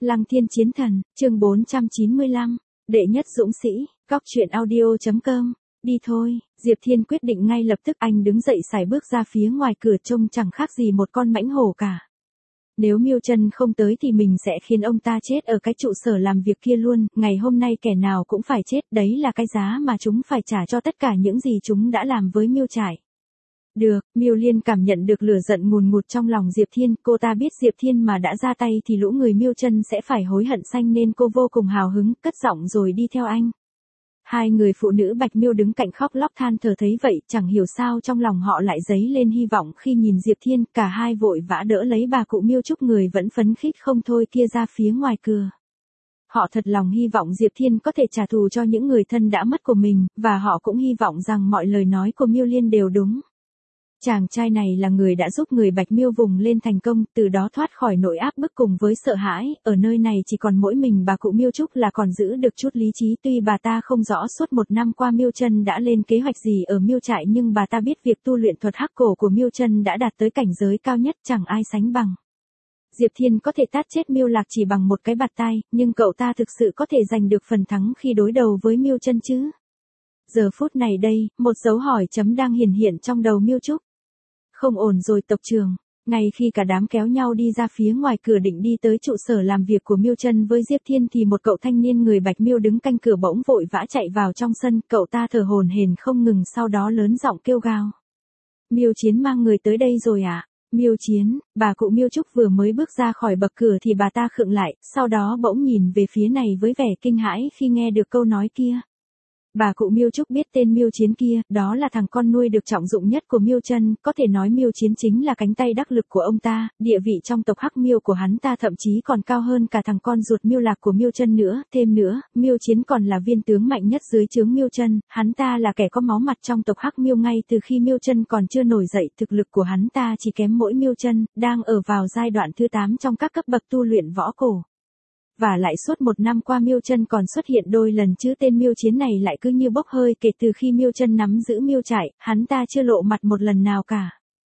Lăng Thiên Chiến Thần, chương 495, đệ nhất dũng sĩ, Cóc truyện audio.com. Đi thôi, Diệp Thiên quyết định ngay lập tức, anh đứng dậy sải bước ra phía ngoài cửa, trông chẳng khác gì một con mãnh hổ cả. Nếu Miêu Chân không tới thì mình sẽ khiến ông ta chết ở cái trụ sở làm việc kia luôn, ngày hôm nay kẻ nào cũng phải chết, đấy là cái giá mà chúng phải trả cho tất cả những gì chúng đã làm với Miêu Trải. Được, Miêu Liên cảm nhận được lửa giận ngùn ngụt trong lòng Diệp Thiên, cô ta biết Diệp Thiên mà đã ra tay thì lũ người Miêu Chân sẽ phải hối hận xanh nên cô vô cùng hào hứng, cất giọng rồi đi theo anh. Hai người phụ nữ Bạch Miêu đứng cạnh khóc lóc than thở thấy vậy, chẳng hiểu sao trong lòng họ lại dấy lên hy vọng khi nhìn Diệp Thiên, cả hai vội vã đỡ lấy bà cụ Miêu Trúc người vẫn phấn khích không thôi kia ra phía ngoài cửa. Họ thật lòng hy vọng Diệp Thiên có thể trả thù cho những người thân đã mất của mình, và họ cũng hy vọng rằng mọi lời nói của Miêu Liên đều đúng. Chàng trai này là người đã giúp người Bạch Miêu vùng lên thành công, từ đó thoát khỏi nỗi áp bức cùng với sợ hãi, ở nơi này chỉ còn mỗi mình bà cụ Miêu Trúc là còn giữ được chút lý trí, tuy bà ta không rõ suốt một năm qua Miêu Chân đã lên kế hoạch gì ở Miêu Trại nhưng bà ta biết việc tu luyện thuật hắc cổ của Miêu Chân đã đạt tới cảnh giới cao nhất, chẳng ai sánh bằng. Diệp Thiên có thể tát chết Miêu Lạc chỉ bằng một cái bạt tai, nhưng cậu ta thực sự có thể giành được phần thắng khi đối đầu với Miêu Chân chứ? Giờ phút này đây, một dấu hỏi chấm đang hiển hiện trong đầu Miêu Trúc. Không ổn rồi tộc trưởng. Ngay khi cả đám kéo nhau đi ra phía ngoài cửa định đi tới trụ sở làm việc của Miêu Chân với Diệp Thiên thì một cậu thanh niên người Bạch Miêu đứng canh cửa bỗng vội vã chạy vào trong sân, cậu ta thở hổn hển không ngừng sau đó lớn giọng kêu gào. Miêu Chiến mang người tới đây rồi ạ. Miêu Chiến, bà cụ Miêu Trúc vừa mới bước ra khỏi bậc cửa thì bà ta khựng lại, sau đó bỗng nhìn về phía này với vẻ kinh hãi khi nghe được câu nói kia. Bà cụ Miêu Trúc biết tên Miêu Chiến kia, đó là thằng con nuôi được trọng dụng nhất của Miêu Chân, có thể nói Miêu Chiến chính là cánh tay đắc lực của ông ta, địa vị trong tộc Hắc Miêu của hắn ta thậm chí còn cao hơn cả thằng con ruột Miêu Lạc của Miêu Chân nữa, thêm nữa, Miêu Chiến còn là viên tướng mạnh nhất dưới trướng Miêu Chân, hắn ta là kẻ có máu mặt trong tộc Hắc Miêu ngay từ khi Miêu Chân còn chưa nổi dậy, thực lực của hắn ta chỉ kém mỗi Miêu Chân, đang ở vào giai đoạn thứ 8 trong các cấp bậc tu luyện võ cổ. Và lại suốt một năm qua Miêu Chân còn xuất hiện đôi lần chứ tên Miêu Chiến này lại cứ như bốc hơi, kể từ khi Miêu Chân nắm giữ Miêu Trại, hắn ta chưa lộ mặt một lần nào cả.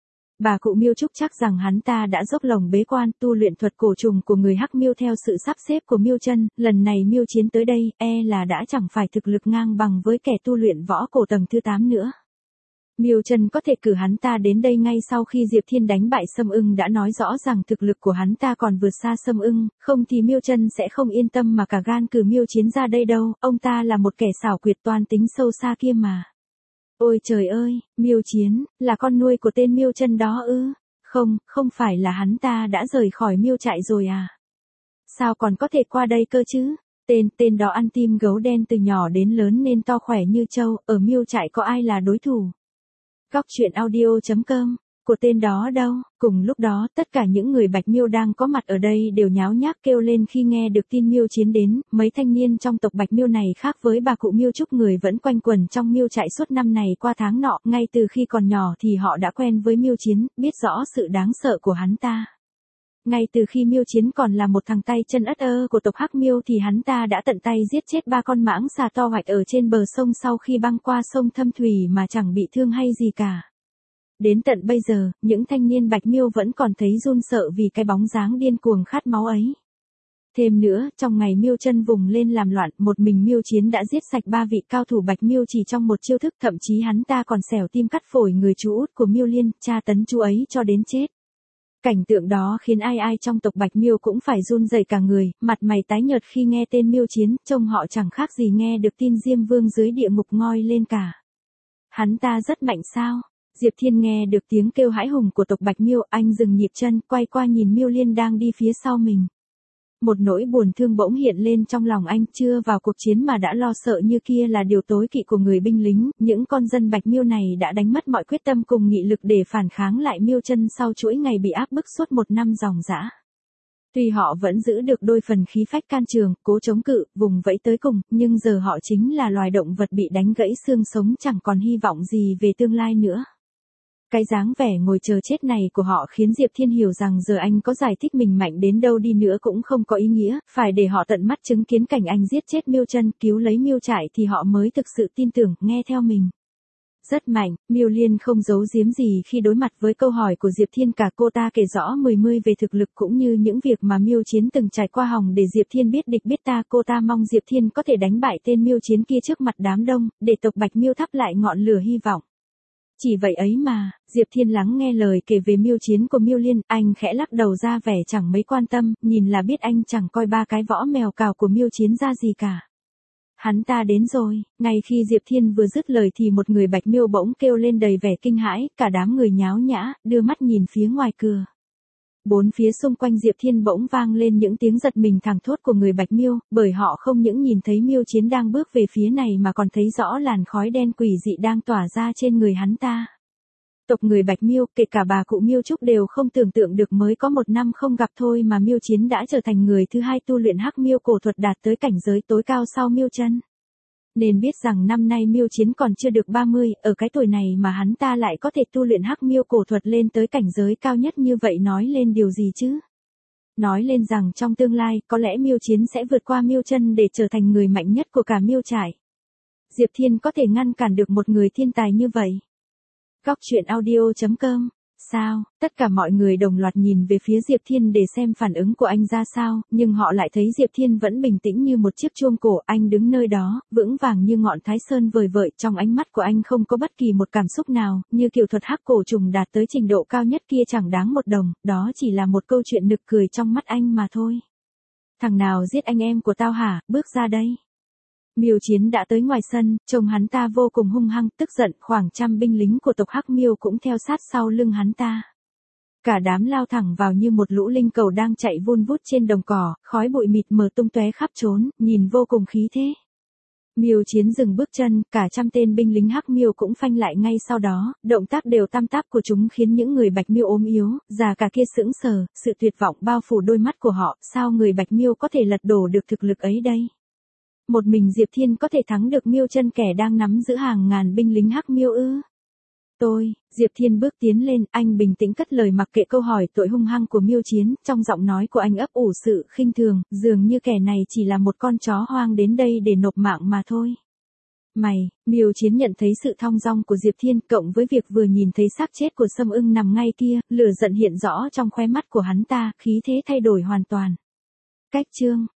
Bà cụ Miêu Trúc chắc rằng hắn ta đã dốc lòng bế quan tu luyện thuật cổ trùng của người Hắc Miêu theo sự sắp xếp của Miêu Chân, lần này Miêu Chiến tới đây, là đã chẳng phải thực lực ngang bằng với kẻ tu luyện võ cổ tầng thứ 8 nữa. Miêu Chân có thể cử hắn ta đến đây ngay sau khi Diệp Thiên đánh bại Sâm Ưng đã nói rõ rằng thực lực của hắn ta còn vượt xa Sâm Ưng, không thì Miêu Chân sẽ không yên tâm mà cả gan cử Miêu Chiến ra đây đâu, ông ta là một kẻ xảo quyệt toan tính sâu xa kia mà. Ôi trời ơi, Miêu Chiến, là con nuôi của tên Miêu Chân đó ư? Không phải là hắn ta đã rời khỏi Miêu Trại rồi à? Sao còn có thể qua đây cơ chứ? Tên đó ăn tim gấu đen từ nhỏ đến lớn nên to khỏe như trâu, ở Miêu Trại có ai là đối thủ? Cóc truyện audio.com, của tên đó đâu? Cùng lúc đó, tất cả những người Bạch Miêu đang có mặt ở đây đều nháo nhác kêu lên khi nghe được tin Miêu Chiến đến, mấy thanh niên trong tộc Bạch Miêu này khác với bà cụ Miêu Trúc người vẫn quanh quẩn trong Miêu Trại suốt năm này qua tháng nọ, ngay từ khi còn nhỏ thì họ đã quen với Miêu Chiến, biết rõ sự đáng sợ của hắn ta. Ngay từ khi Miêu Chiến còn là một thằng tay chân ất ơ của tộc Hắc Miêu thì hắn ta đã tận tay giết chết 3 con mãng xà to hoạch ở trên bờ sông sau khi băng qua sông Thâm Thủy mà chẳng bị thương hay gì cả. Đến tận bây giờ, những thanh niên Bạch Miêu vẫn còn thấy run sợ vì cái bóng dáng điên cuồng khát máu ấy. Thêm nữa, trong ngày Miêu Chân vùng lên làm loạn, một mình Miêu Chiến đã giết sạch 3 vị cao thủ Bạch Miêu chỉ trong một chiêu thức, thậm chí hắn ta còn xẻo tim cắt phổi người chú út của Miêu Liên, tra tấn chú ấy cho đến chết. Cảnh tượng đó khiến ai trong tộc Bạch Miêu cũng phải run rẩy cả người, mặt mày tái nhợt khi nghe tên Miêu Chiến, trông họ chẳng khác gì nghe được tin Diêm Vương dưới địa ngục ngoi lên cả. Hắn ta rất mạnh sao? Diệp Thiên nghe được tiếng kêu hãi hùng của tộc Bạch Miêu, anh dừng nhịp chân, quay qua nhìn Miêu Liên đang đi phía sau mình. Một nỗi buồn thương bỗng hiện lên trong lòng anh, chưa vào cuộc chiến mà đã lo sợ như kia là điều tối kỵ của người binh lính, những con dân Bạch Miêu này đã đánh mất mọi quyết tâm cùng nghị lực để phản kháng lại Miêu Chân sau chuỗi ngày bị áp bức suốt một năm ròng rã. Tuy họ vẫn giữ được đôi phần khí phách can trường, cố chống cự, vùng vẫy tới cùng, nhưng giờ họ chính là loài động vật bị đánh gãy xương sống chẳng còn hy vọng gì về tương lai nữa. Cái dáng vẻ ngồi chờ chết này của họ khiến Diệp Thiên hiểu rằng giờ anh có giải thích mình mạnh đến đâu đi nữa cũng không có ý nghĩa, phải để họ tận mắt chứng kiến cảnh anh giết chết Miêu Chân, cứu lấy Miêu Trại thì họ mới thực sự tin tưởng, nghe theo mình. Rất mạnh, Miêu Liên không giấu giếm gì khi đối mặt với câu hỏi của Diệp Thiên, cả cô ta kể rõ mười mươi về thực lực cũng như những việc mà Miêu Chiến từng trải qua hòng để Diệp Thiên biết địch biết ta. Cô ta mong Diệp Thiên có thể đánh bại tên Miêu Chiến kia trước mặt đám đông, để tộc Bạch Miêu thắp lại ngọn lửa hy vọng. Chỉ vậy ấy mà, Diệp Thiên lắng nghe lời kể về Miêu Chiến của Miêu Liên, anh khẽ lắc đầu ra vẻ chẳng mấy quan tâm, nhìn là biết anh chẳng coi ba cái võ mèo cào của Miêu Chiến ra gì cả. Hắn ta đến rồi. Ngay khi Diệp Thiên vừa dứt lời thì một người Bạch Miêu bỗng kêu lên đầy vẻ kinh hãi, cả đám người nháo nhã, đưa mắt nhìn phía ngoài cửa. Bốn phía xung quanh Diệp Thiên bỗng vang lên những tiếng giật mình thảng thốt của người Bạch Miêu, bởi họ không những nhìn thấy Miêu Chiến đang bước về phía này mà còn thấy rõ làn khói đen quỷ dị đang tỏa ra trên người hắn ta. Tộc người Bạch Miêu, kể cả bà cụ Miêu Trúc đều không tưởng tượng được mới có 1 năm không gặp thôi mà Miêu Chiến đã trở thành người thứ 2 tu luyện Hắc Miêu cổ thuật đạt tới cảnh giới tối cao sau Miêu Chân. Nên biết rằng năm nay Miêu Chiến còn chưa được 30, ở cái tuổi này mà hắn ta lại có thể tu luyện Hắc Miêu cổ thuật lên tới cảnh giới cao nhất như vậy, nói lên điều gì chứ? Nói lên rằng trong tương lai, có lẽ Miêu Chiến sẽ vượt qua Miêu Chân để trở thành người mạnh nhất của cả Miêu trại. Diệp Thiên có thể ngăn cản được một người thiên tài như vậy. Góc truyện audio.com. Sao? Tất cả mọi người đồng loạt nhìn về phía Diệp Thiên để xem phản ứng của anh ra sao, nhưng họ lại thấy Diệp Thiên vẫn bình tĩnh như một chiếc chuông cổ, anh đứng nơi đó, vững vàng như ngọn Thái Sơn vời vợi, trong ánh mắt của anh không có bất kỳ một cảm xúc nào, như kiểu thuật hắc cổ trùng đạt tới trình độ cao nhất kia chẳng đáng một đồng, đó chỉ là một câu chuyện nực cười trong mắt anh mà thôi. Thằng nào giết anh em của tao hả, bước ra đây. Miêu Chiến đã tới ngoài sân, trông hắn ta vô cùng hung hăng, tức giận, khoảng 100 binh lính của tộc Hắc Miêu cũng theo sát sau lưng hắn ta. Cả đám lao thẳng vào như một lũ linh cầu đang chạy vun vút trên đồng cỏ, khói bụi mịt mờ tung tóe khắp trốn, nhìn vô cùng khí thế. Miêu Chiến dừng bước chân, cả 100 tên binh lính Hắc Miêu cũng phanh lại ngay sau đó, động tác đều tam táp của chúng khiến những người Bạch Miêu ốm yếu, già cả kia sững sờ, sự tuyệt vọng bao phủ đôi mắt của họ, sao người Bạch Miêu có thể lật đổ được thực lực ấy đây? Một mình Diệp Thiên có thể thắng được Miêu Chân kẻ đang nắm giữ hàng ngàn binh lính Hắc Miêu ư? Diệp Thiên bước tiến lên, anh bình tĩnh cất lời mặc kệ câu hỏi tội hung hăng của Miêu Chiến, trong giọng nói của anh ấp ủ sự khinh thường, dường như kẻ này chỉ là một con chó hoang đến đây để nộp mạng mà thôi. Miêu Chiến nhận thấy sự thong dong của Diệp Thiên, cộng với việc vừa nhìn thấy xác chết của Sâm Ưng nằm ngay kia, lửa giận hiện rõ trong khóe mắt của hắn ta, khí thế thay đổi hoàn toàn. Cách chương